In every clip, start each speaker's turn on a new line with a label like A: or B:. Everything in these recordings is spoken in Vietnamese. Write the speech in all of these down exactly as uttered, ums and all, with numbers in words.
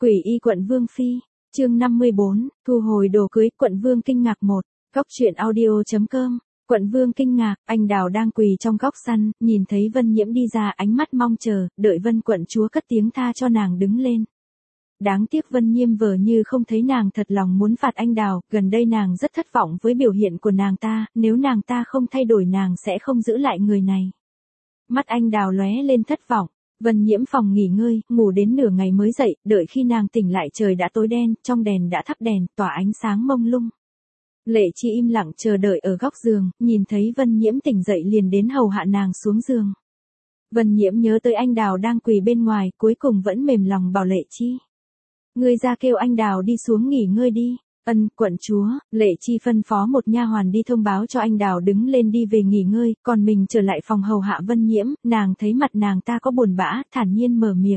A: Quỷ y quận Vương Phi, chương năm mươi bốn, thu hồi đồ cưới, quận Vương kinh ngạc một, góc truyện audio.com, quận Vương kinh ngạc, anh Đào đang quỳ trong góc săn, nhìn thấy Vân Nhiễm đi ra ánh mắt mong chờ, đợi Vân quận chúa cất tiếng tha cho nàng đứng lên. Đáng tiếc Vân Nhiễm vờ như không thấy nàng thật lòng muốn phạt anh Đào, gần đây nàng rất thất vọng với biểu hiện của nàng ta, nếu nàng ta không thay đổi nàng sẽ không giữ lại người này. Mắt anh Đào lóe lên thất vọng. Vân Nhiễm phòng nghỉ ngơi, ngủ đến nửa ngày mới dậy, đợi khi nàng tỉnh lại trời đã tối đen, trong đèn đã thắp đèn, tỏa ánh sáng mông lung. Lệ Chi im lặng chờ đợi ở góc giường, nhìn thấy Vân Nhiễm tỉnh dậy liền đến hầu hạ nàng xuống giường. Vân Nhiễm nhớ tới anh Đào đang quỳ bên ngoài, cuối cùng vẫn mềm lòng bảo Lệ Chi. Ngươi ra kêu anh Đào đi xuống nghỉ ngơi đi. Ân, quận chúa. Lệ Chi phân phó một nha hoàn đi thông báo cho anh Đào đứng lên đi về nghỉ ngơi, còn mình trở lại phòng hầu hạ Vân Nhiễm, nàng thấy mặt nàng ta có buồn bã, thản nhiên mở miệng.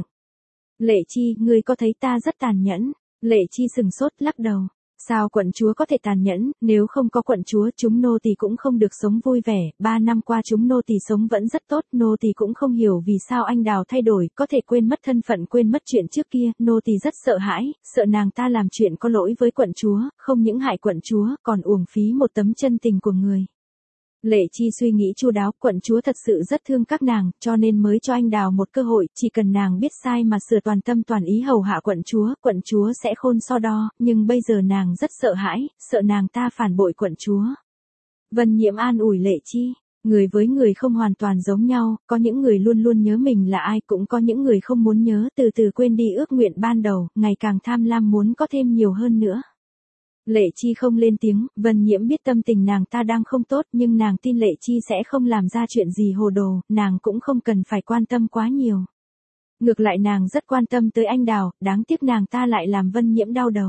A: Lệ Chi, ngươi có thấy ta rất tàn nhẫn? Lệ Chi sừng sốt lắc đầu. Sao quận chúa có thể tàn nhẫn, nếu không có quận chúa chúng nô tỳ cũng không được sống vui vẻ, ba năm qua chúng nô tỳ sống vẫn rất tốt, nô tỳ cũng không hiểu vì sao anh Đào thay đổi, có thể quên mất thân phận quên mất chuyện trước kia, nô tỳ rất sợ hãi, sợ nàng ta làm chuyện có lỗi với quận chúa, không những hại quận chúa, còn uổng phí một tấm chân tình của người. Lệ Chi suy nghĩ chu đáo, quận chúa thật sự rất thương các nàng, cho nên mới cho anh Đào một cơ hội, chỉ cần nàng biết sai mà sửa toàn tâm toàn ý hầu hạ quận chúa, quận chúa sẽ khôn so đo, nhưng bây giờ nàng rất sợ hãi, sợ nàng ta phản bội quận chúa. Vân Nhiễm an ủi Lệ Chi, người với người không hoàn toàn giống nhau, có những người luôn luôn nhớ mình là ai, cũng có những người không muốn nhớ, từ từ quên đi ước nguyện ban đầu, ngày càng tham lam muốn có thêm nhiều hơn nữa. Lệ Chi không lên tiếng, Vân Nhiễm biết tâm tình nàng ta đang không tốt nhưng nàng tin Lệ Chi sẽ không làm ra chuyện gì hồ đồ, nàng cũng không cần phải quan tâm quá nhiều. Ngược lại nàng rất quan tâm tới anh Đào, đáng tiếc nàng ta lại làm Vân Nhiễm đau đầu.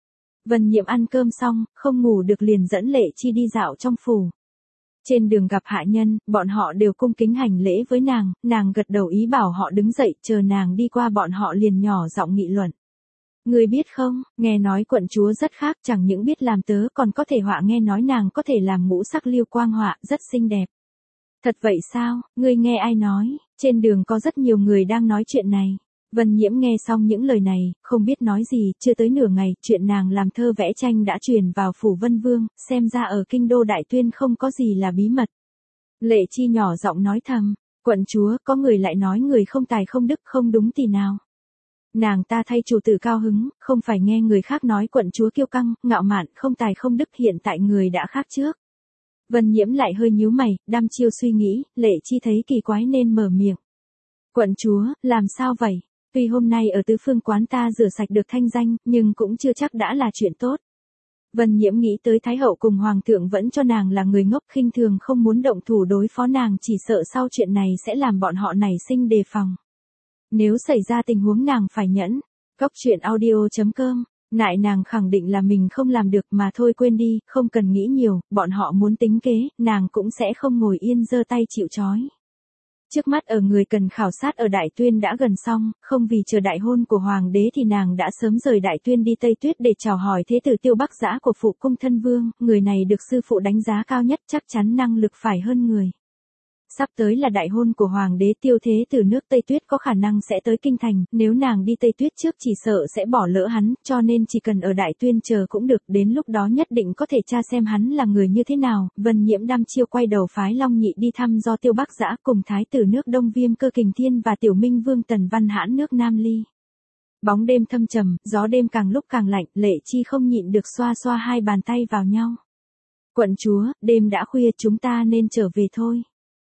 A: Vân Nhiễm ăn cơm xong, không ngủ được liền dẫn Lệ Chi đi dạo trong phủ. Trên đường gặp hạ nhân, bọn họ đều cung kính hành lễ với nàng, nàng gật đầu ý bảo họ đứng dậy, chờ nàng đi qua bọn họ liền nhỏ giọng nghị luận. Ngươi biết không, nghe nói quận chúa rất khác, chẳng những biết làm tớ còn có thể họa, nghe nói nàng có thể làm ngũ sắc liêu quang họa, rất xinh đẹp. Thật vậy sao, ngươi nghe ai nói? Trên đường có rất nhiều người đang nói chuyện này. Vân Nhiễm nghe xong những lời này, không biết nói gì, chưa tới nửa ngày, chuyện nàng làm thơ vẽ tranh đã truyền vào phủ Vân Vương, xem ra ở kinh đô Đại Tuyên không có gì là bí mật. Lệ Chi nhỏ giọng nói thầm, quận chúa, có người lại nói người không tài không đức không đúng thì nào. Nàng ta thay chủ tử cao hứng, không phải nghe người khác nói quận chúa kiêu căng, ngạo mạn, không tài không đức, hiện tại người đã khác trước. Vân Nhiễm lại hơi nhíu mày, đăm chiêu suy nghĩ, Lệ Chi thấy kỳ quái nên mở miệng. Quận chúa, làm sao vậy? Tuy hôm nay ở tứ phương quán ta rửa sạch được thanh danh, nhưng cũng chưa chắc đã là chuyện tốt. Vân Nhiễm nghĩ tới Thái hậu cùng Hoàng thượng vẫn cho nàng là người ngốc, khinh thường không muốn động thủ đối phó nàng, chỉ sợ sau chuyện này sẽ làm bọn họ nảy sinh đề phòng. Nếu xảy ra tình huống nàng phải nhẫn. Góc truyện audio.com, nại nàng khẳng định là mình không làm được mà thôi quên đi, không cần nghĩ nhiều, bọn họ muốn tính kế, nàng cũng sẽ không ngồi yên giơ tay chịu trói. Trước mắt ở người cần khảo sát ở Đại Tuyên đã gần xong, không vì chờ đại hôn của Hoàng đế thì nàng đã sớm rời Đại Tuyên đi Tây Tuyết để chào hỏi thế tử Tiêu Bắc Dã của phụ cung thân vương, người này được sư phụ đánh giá cao nhất, chắc chắn năng lực phải hơn người. Sắp tới là đại hôn của Hoàng đế Tiêu thế tử nước Tây Tuyết có khả năng sẽ tới kinh thành, nếu nàng đi Tây Tuyết trước chỉ sợ sẽ bỏ lỡ hắn, cho nên chỉ cần ở Đại Tuyên chờ cũng được, đến lúc đó nhất định có thể tra xem hắn là người như thế nào. Vân Nhiễm đăm chiêu quay đầu phái Long Nhị đi thăm do Tiêu Bắc Dã cùng thái tử nước Đông Viêm Cơ Kình Thiên và tiểu minh vương Tần Văn Hãn nước Nam Ly. Bóng đêm thâm trầm, gió đêm càng lúc càng lạnh, Lệ Chi không nhịn được xoa xoa hai bàn tay vào nhau. Quận chúa, đêm đã khuya, chúng ta nên trở về thôi.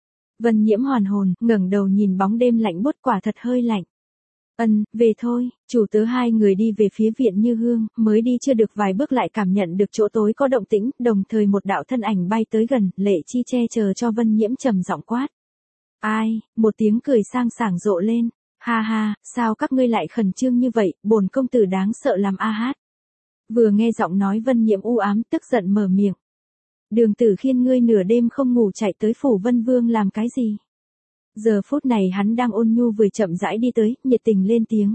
A: Vân Nhiễm hoàn hồn, ngẩng đầu nhìn bóng đêm lạnh buốt, quả thật hơi lạnh. Ân, về thôi, chủ tớ hai người đi về phía viện Như Hương, mới đi chưa được vài bước lại cảm nhận được chỗ tối có động tĩnh, đồng thời một đạo thân ảnh bay tới gần, Lệ Chi che chở cho Vân Nhiễm trầm giọng quát. Ai, một tiếng cười sang sảng rộ lên, ha ha, sao các ngươi lại khẩn trương như vậy, bổn công tử đáng sợ làm a hát. Vừa nghe giọng nói Vân Nhiễm u ám, tức giận mở miệng. Đường Tử Khiên ngươi nửa đêm không ngủ chạy tới phủ Vân Vương làm cái gì? Giờ phút này hắn đang ôn nhu vừa chậm rãi đi tới, nhiệt tình lên tiếng.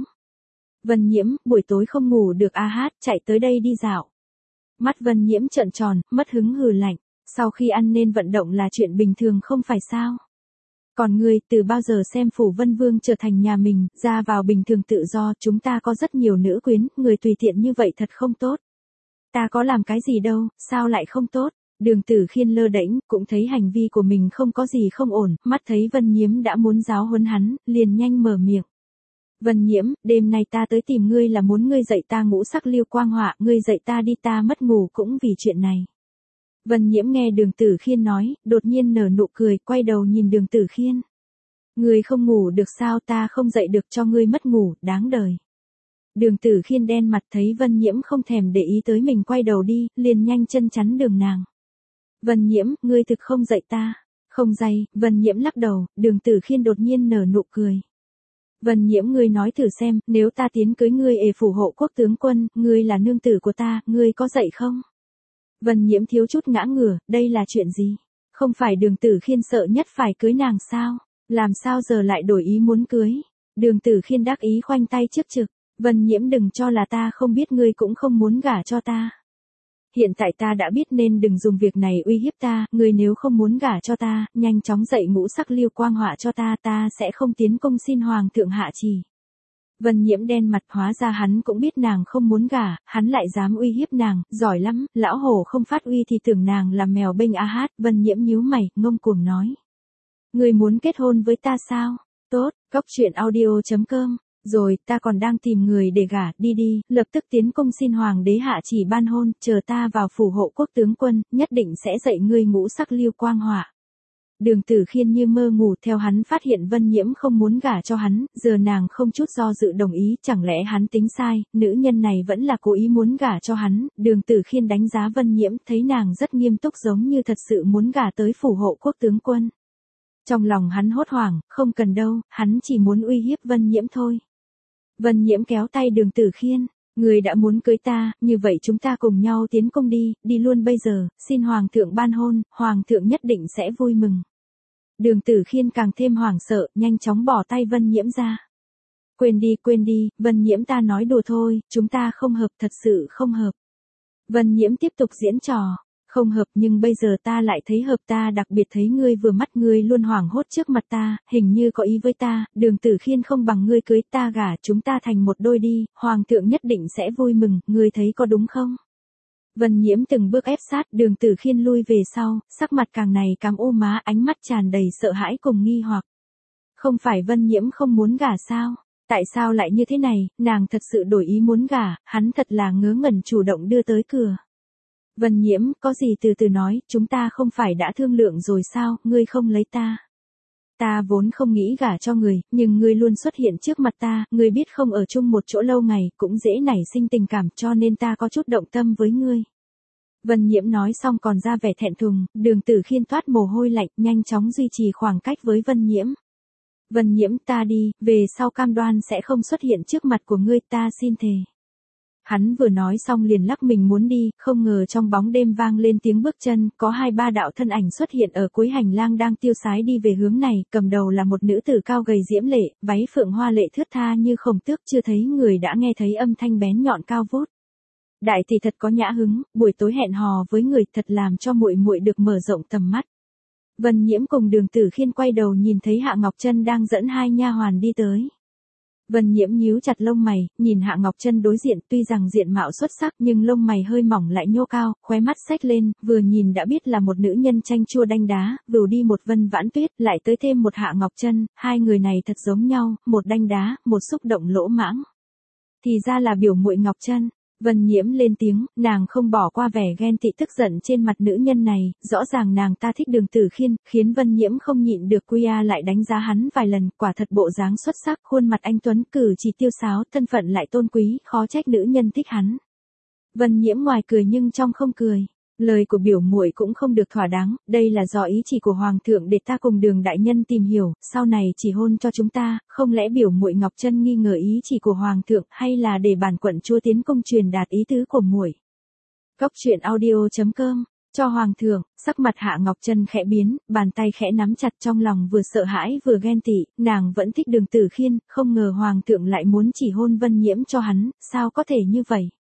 A: Vân Nhiễm, buổi tối không ngủ được a hát, chạy tới đây đi dạo. Mắt Vân Nhiễm trợn tròn, mất hứng hừ lạnh, sau khi ăn nên vận động là chuyện bình thường không phải sao? Còn ngươi, từ bao giờ xem Phủ Vân Vương trở thành nhà mình, ra vào bình thường tự do, chúng ta có rất nhiều nữ quyến, người tùy tiện như vậy thật không tốt. Ta có làm cái gì đâu, sao lại không tốt? Đường Tử Khiên lơ đễnh, cũng thấy hành vi của mình không có gì không ổn, mắt thấy Vân Nhiễm đã muốn giáo huấn hắn, liền nhanh mở miệng. Vân Nhiễm, đêm nay ta tới tìm ngươi là muốn ngươi dạy ta ngũ sắc liêu quang họa, ngươi dạy ta đi, ta mất ngủ cũng vì chuyện này. Vân Nhiễm nghe Đường Tử Khiên nói, đột nhiên nở nụ cười, quay đầu nhìn Đường Tử Khiên. Ngươi không ngủ được sao, ta không dậy được cho ngươi mất ngủ, đáng đời. Đường Tử Khiên đen mặt thấy Vân Nhiễm không thèm để ý tới mình, quay đầu đi, liền nhanh chân chắn đường nàng. Vân Nhiễm, ngươi thực không dậy ta. Không dậy, Vân Nhiễm lắc đầu, Đường Tử Khiên đột nhiên nở nụ cười. Vân Nhiễm, ngươi nói thử xem, nếu ta tiến cưới ngươi ề phủ hộ quốc tướng quân, ngươi là nương tử của ta, ngươi có dậy không? Vân Nhiễm thiếu chút ngã ngửa, đây là chuyện gì? Không phải Đường Tử Khiên sợ nhất phải cưới nàng sao? Làm sao giờ lại đổi ý muốn cưới? Đường Tử Khiên đắc ý khoanh tay trước trực. Vân Nhiễm, đừng cho là ta không biết, ngươi cũng không muốn gả cho ta. Hiện tại ta đã biết nên đừng dùng việc này uy hiếp ta, ngươi nếu không muốn gả cho ta, nhanh chóng dạy ngũ sắc liêu quang họa cho ta, ta sẽ không tiến công xin hoàng thượng hạ chỉ. Vân Nhiễm đen mặt, hóa ra hắn cũng biết nàng không muốn gả, hắn lại dám uy hiếp nàng, giỏi lắm, lão hổ không phát uy thì tưởng nàng là mèo bênh a hát. Vân Nhiễm nhíu mày, ngông cuồng nói. Ngươi muốn kết hôn với ta sao? Tốt, cóc truyện audio chấm com. Rồi, ta còn đang tìm người để gả, đi đi, lập tức tiến công xin hoàng đế hạ chỉ ban hôn, chờ ta vào phủ hộ quốc tướng quân, nhất định sẽ dạy ngươi ngũ sắc liêu quang họa. Đường Tử Khiên như mơ ngủ, theo hắn phát hiện Vân Nhiễm không muốn gả cho hắn, giờ nàng không chút do dự đồng ý, chẳng lẽ hắn tính sai, nữ nhân này vẫn là cố ý muốn gả cho hắn. Đường Tử Khiên đánh giá Vân Nhiễm, thấy nàng rất nghiêm túc, giống như thật sự muốn gả tới phủ hộ quốc tướng quân. Trong lòng hắn hốt hoảng, không cần đâu, hắn chỉ muốn uy hiếp Vân Nhiễm thôi. Vân Nhiễm kéo tay Đường Tử Khiên, người đã muốn cưới ta, như vậy chúng ta cùng nhau tiến công đi, đi luôn bây giờ, xin hoàng thượng ban hôn, hoàng thượng nhất định sẽ vui mừng. Đường Tử Khiên càng thêm hoảng sợ, nhanh chóng bỏ tay Vân Nhiễm ra. Quên đi, quên đi, Vân Nhiễm, ta nói đùa thôi, chúng ta không hợp, thật sự không hợp. Vân Nhiễm tiếp tục diễn trò. Không hợp, nhưng bây giờ ta lại thấy hợp, ta đặc biệt thấy ngươi vừa mắt, ngươi luôn hoảng hốt trước mặt ta, hình như có ý với ta. Đường Tử Khiên, không bằng ngươi cưới ta gả, chúng ta thành một đôi đi, hoàng thượng nhất định sẽ vui mừng, ngươi thấy có đúng không? Vân Nhiễm từng bước ép sát, Đường Tử Khiên lui về sau, sắc mặt càng này càng u má, ánh mắt tràn đầy sợ hãi cùng nghi hoặc. Không phải Vân Nhiễm không muốn gả sao? Tại sao lại như thế này, nàng thật sự đổi ý muốn gả, hắn thật là ngớ ngẩn chủ động đưa tới cửa. Vân Nhiễm, có gì từ từ nói, chúng ta không phải đã thương lượng rồi sao, ngươi không lấy ta. Ta vốn không nghĩ gả cho người, nhưng ngươi luôn xuất hiện trước mặt ta, ngươi biết không, ở chung một chỗ lâu ngày, cũng dễ nảy sinh tình cảm, cho nên ta có chút động tâm với ngươi. Vân Nhiễm nói xong còn ra vẻ thẹn thùng, Đường Tử Khiên toát mồ hôi lạnh, nhanh chóng duy trì khoảng cách với Vân Nhiễm. Vân Nhiễm, ta đi, về sau cam đoan sẽ không xuất hiện trước mặt của ngươi, ta xin thề. Hắn vừa nói xong liền lắc mình muốn đi, không ngờ trong bóng đêm vang lên tiếng bước chân, có hai ba đạo thân ảnh xuất hiện ở cuối hành lang đang tiêu sái đi về hướng này, cầm đầu là một nữ tử cao gầy diễm lệ, váy phượng hoa lệ thướt tha như khổng tước, chưa thấy người đã nghe thấy âm thanh bén nhọn cao vút. Đại tỷ thật có nhã hứng, buổi tối hẹn hò với người thật làm cho muội muội được mở rộng tầm mắt. Vân Nhiễm cùng Đường Tử Khiên quay đầu nhìn thấy Hạ Ngọc Trân đang dẫn hai nha hoàn đi tới. Vân Nhiễm nhíu chặt lông mày, nhìn Hạ Ngọc Trân đối diện, tuy rằng diện mạo xuất sắc nhưng lông mày hơi mỏng lại nhô cao, khóe mắt xếch lên, vừa nhìn đã biết là một nữ nhân chanh chua đanh đá, vừu đi một Vân Vãn Tuyết, lại tới thêm một Hạ Ngọc Trân, hai người này thật giống nhau, một đanh đá, một xúc động lỗ mãng. Thì ra là biểu muội Ngọc Trân. Vân Nhiễm lên tiếng, nàng không bỏ qua vẻ ghen tị tức giận trên mặt nữ nhân này, rõ ràng nàng ta thích Đường Tử Khiên, khiến Vân Nhiễm không nhịn được quy a lại đánh giá hắn vài lần, quả thật bộ dáng xuất sắc, khuôn mặt anh tuấn, cử chỉ tiêu sáo, thân phận lại tôn quý, khó trách nữ nhân thích hắn. Vân Nhiễm ngoài cười nhưng trong không cười. Lời của biểu muội cũng không được thỏa đáng, đây là do ý chỉ của hoàng thượng để ta cùng Đường đại nhân tìm hiểu, sau này chỉ hôn cho chúng ta, không lẽ biểu muội Ngọc Trân nghi ngờ ý chỉ của hoàng thượng, hay là để bản quận chúa tiến công truyền đạt ý tứ của muội. Cóc truyện audio chấm com, cho hoàng thượng, sắc mặt Hạ Ngọc Trân khẽ biến, bàn tay khẽ nắm chặt, trong lòng vừa sợ hãi vừa ghen tị, nàng vẫn thích Đường Tử Khiên, không ngờ hoàng thượng lại muốn chỉ hôn Vân Nhiễm cho hắn, sao có thể như vậy.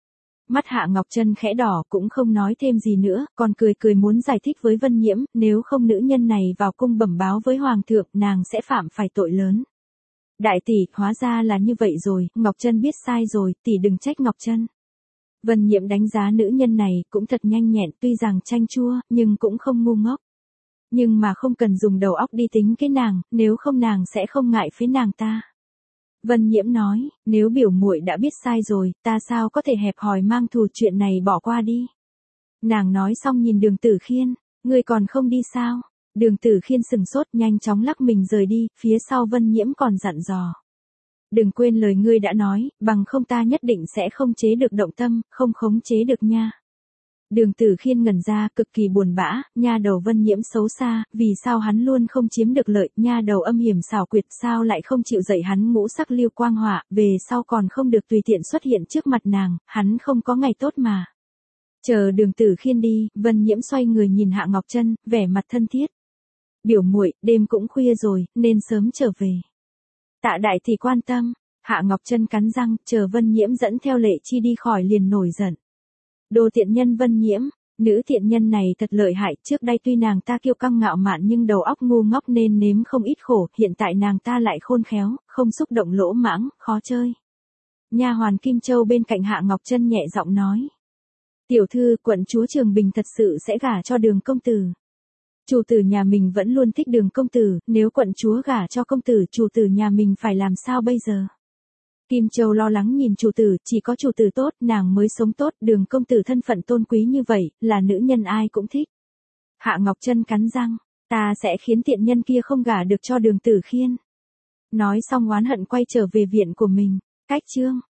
A: Mắt Hạ Ngọc Trân khẽ đỏ cũng không nói thêm gì nữa, còn cười cười muốn giải thích với Vân Nhiễm, nếu không nữ nhân này vào cung bẩm báo với Hoàng thượng, nàng sẽ phạm phải tội lớn. Đại tỷ, hóa ra là như vậy rồi, Ngọc Trân biết sai rồi, tỷ đừng trách Ngọc Trân. Vân Nhiễm đánh giá nữ nhân này cũng thật nhanh nhẹn, tuy rằng chanh chua, nhưng cũng không ngu ngốc. Nhưng mà không cần dùng đầu óc đi tính cái nàng, nếu không nàng sẽ không ngại phế nàng ta. Vân Nhiễm nói, nếu biểu muội đã biết sai rồi, ta sao có thể hẹp hòi mang thù, chuyện này bỏ qua đi. Nàng nói xong nhìn Đường Tử Khiên, ngươi còn không đi sao? Đường Tử Khiên sừng sốt nhanh chóng lắc mình rời đi, phía sau Vân Nhiễm còn dặn dò. Đừng quên lời ngươi đã nói, bằng không ta nhất định sẽ không chế được động tâm, không khống chế được nha. Đường Tử Khiên ngẩn ra, cực kỳ buồn bã, nha đầu Vân Nhiễm xấu xa, vì sao hắn luôn không chiếm được lợi, nha đầu âm hiểm xảo quyệt, sao lại không chịu dạy hắn ngũ sắc lưu quang hỏa, về sau còn không được tùy tiện xuất hiện trước mặt nàng, hắn không có ngày tốt mà. Chờ Đường Tử Khiên đi, Vân Nhiễm xoay người nhìn Hạ Ngọc Trân, vẻ mặt thân thiết. Biểu muội, đêm cũng khuya rồi, nên sớm trở về. Tạ đại thì quan tâm, Hạ Ngọc Trân cắn răng, chờ Vân Nhiễm dẫn theo Lệ Chi đi khỏi liền nổi giận. Đồ tiện nhân Vân Nhiễm, nữ tiện nhân này thật lợi hại, trước đây tuy nàng ta kiêu căng ngạo mạn nhưng đầu óc ngu ngốc nên nếm không ít khổ, hiện tại nàng ta lại khôn khéo, không xúc động lỗ mãng, khó chơi. Nha hoàn Kim Châu bên cạnh Hạ Ngọc Trân nhẹ giọng nói. Tiểu thư, quận chúa Trường Bình thật sự sẽ gả cho Đường công tử. Chủ tử nhà mình vẫn luôn thích Đường công tử, nếu quận chúa gả cho công tử, chủ tử nhà mình phải làm sao bây giờ? Kim Châu lo lắng nhìn chủ tử, chỉ có chủ tử tốt, nàng mới sống tốt, Đường công tử thân phận tôn quý như vậy, là nữ nhân ai cũng thích. Hạ Ngọc Trân cắn răng, ta sẽ khiến tiện nhân kia không gả được cho Đường Tử Khiên. Nói xong oán hận quay trở về viện của mình, cách chương.